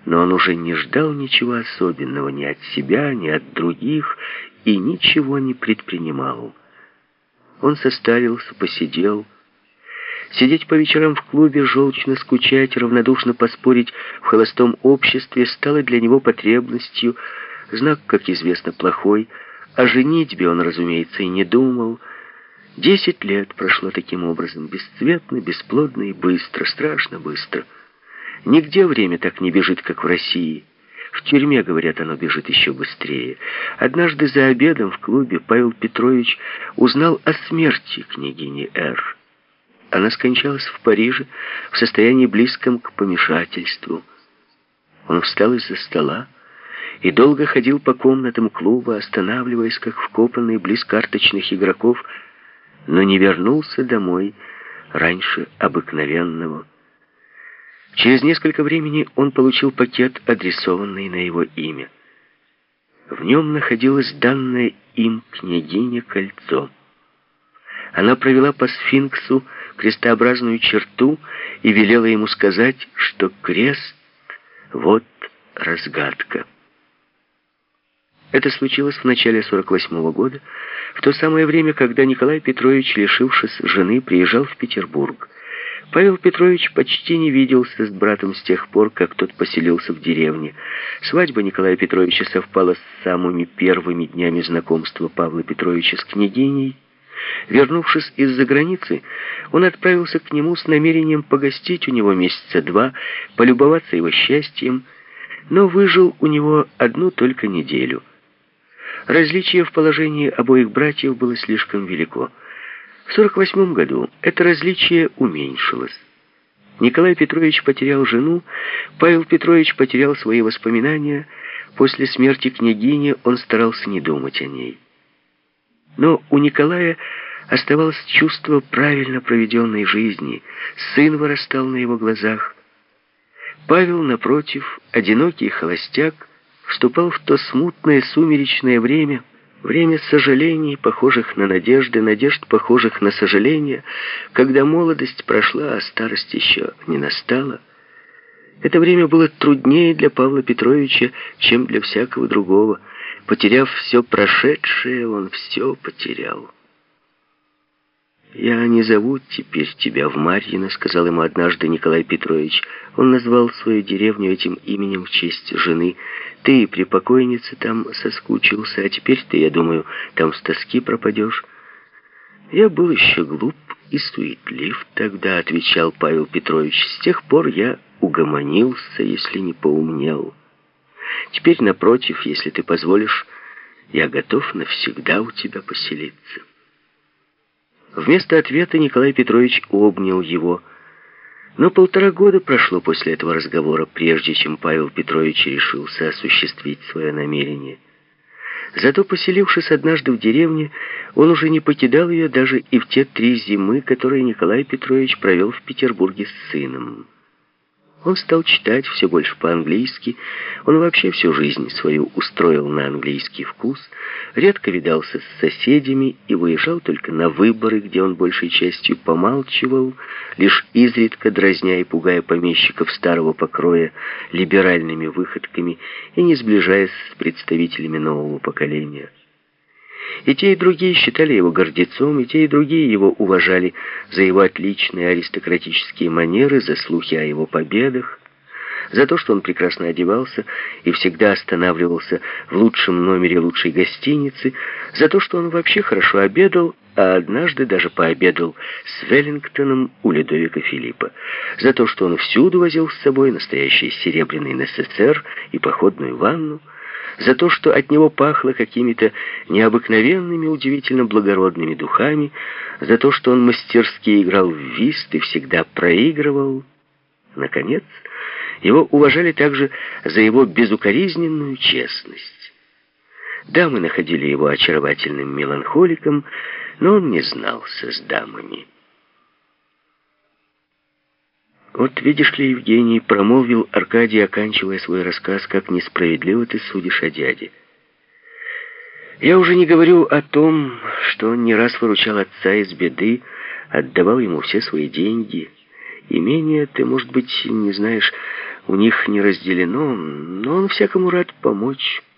Но он уже не ждал ничего особенного ни от себя, ни от других, и ничего не предпринимал. Он состарился, посидел. Сидеть по вечерам в клубе, желчно скучать, равнодушно поспорить в холостом обществе стало для него потребностью, знак, как известно, плохой. О женитьбе он, разумеется, и не думал. 10 лет прошло таким образом, бесцветно, бесплодно и быстро, страшно быстро. Нигде время так не бежит, как в России. В тюрьме, говорят, оно бежит еще быстрее. Однажды за обедом в клубе Павел Петрович узнал о смерти княгини Р. Она скончалась в Париже в состоянии близком к помешательству. Он встал из-за стола и долго ходил по комнатам клуба, останавливаясь, как вкопанный близ карточных игроков, но не вернулся домой раньше обыкновенного. Через несколько времени он получил пакет, адресованный на его имя. В нем находилось данное им княгине кольцо. Она провела по сфинксу крестообразную черту и велела ему сказать, что крест — вот разгадка. Это случилось в начале 48-го года, в то самое время, когда Николай Петрович, лишившись жены, приезжал в Петербург. Павел Петрович почти не виделся с братом с тех пор, как тот поселился в деревне. Свадьба Николая Петровича совпала с самыми первыми днями знакомства Павла Петровича с княгиней. Вернувшись из-за границы, он отправился к нему с намерением погостить у него месяца 2, полюбоваться его счастьем, но выжил у него одну только неделю. Различие в положении обоих братьев было слишком велико. В 48 году это различие уменьшилось. Николай Петрович потерял жену, Павел Петрович потерял свои воспоминания. После смерти княгини он старался не думать о ней. Но у Николая оставалось чувство правильно проведенной жизни. Сын вырастал на его глазах. Павел, напротив, одинокий холостяк, вступал в то смутное сумеречное время сожалений, похожих на надежды, надежд, похожих на сожаления, когда молодость прошла, а старость еще не настала. Это время было труднее для Павла Петровича, чем для всякого другого. Потеряв все прошедшее, он все потерял. «Я не зову теперь тебя в Марьино», — сказал ему однажды Николай Петрович. Он назвал свою деревню этим именем в честь жены. «Ты при покойнице там соскучился, а теперь ты, я думаю, там с тоски пропадешь». «Я был еще глуп и суетлив тогда», — отвечал Павел Петрович. «С тех пор я угомонился, если не поумнел. Теперь, напротив, если ты позволишь, я готов навсегда у тебя поселиться». Вместо ответа Николай Петрович обнял его. Но 1,5 года прошло после этого разговора, прежде чем Павел Петрович решился осуществить свое намерение. Зато, поселившись однажды в деревне, он уже не покидал ее даже и в те 3 зимы, которые Николай Петрович провел в Петербурге с сыном. Он стал читать все больше по-английски. Он вообще всю жизнь свою устроил на английский вкус, редко видался с соседями и выезжал только на выборы, где он большей частью помалчивал, лишь изредка дразня и пугая помещиков старого покроя либеральными выходками и не сближаясь с представителями нового поколения. И те, и другие считали его гордецом, и те, и другие его уважали за его отличные аристократические манеры, за слухи о его победах, за то, что он прекрасно одевался и всегда останавливался в лучшем номере лучшей гостиницы, за то, что он вообще хорошо обедал, а однажды даже пообедал с Веллингтоном у Людовика Филиппа, за то, что он всюду возил с собой настоящий серебряный НССР и походную ванну, за то, что от него пахло какими-то необыкновенными, удивительно благородными духами, за то, что он мастерски играл в вист и всегда проигрывал. Наконец, его уважали также за его безукоризненную честность. Дамы находили его очаровательным меланхоликом, но он не знался с дамами. «Вот видишь ли, Евгений, — промолвил Аркадий, оканчивая свой рассказ, — как несправедливо ты судишь о дяде. Я уже не говорю о том, что он не раз выручал отца из беды, отдавал ему все свои деньги. Имение, ты, может быть, не знаешь, у них не разделено, но он всякому рад помочь.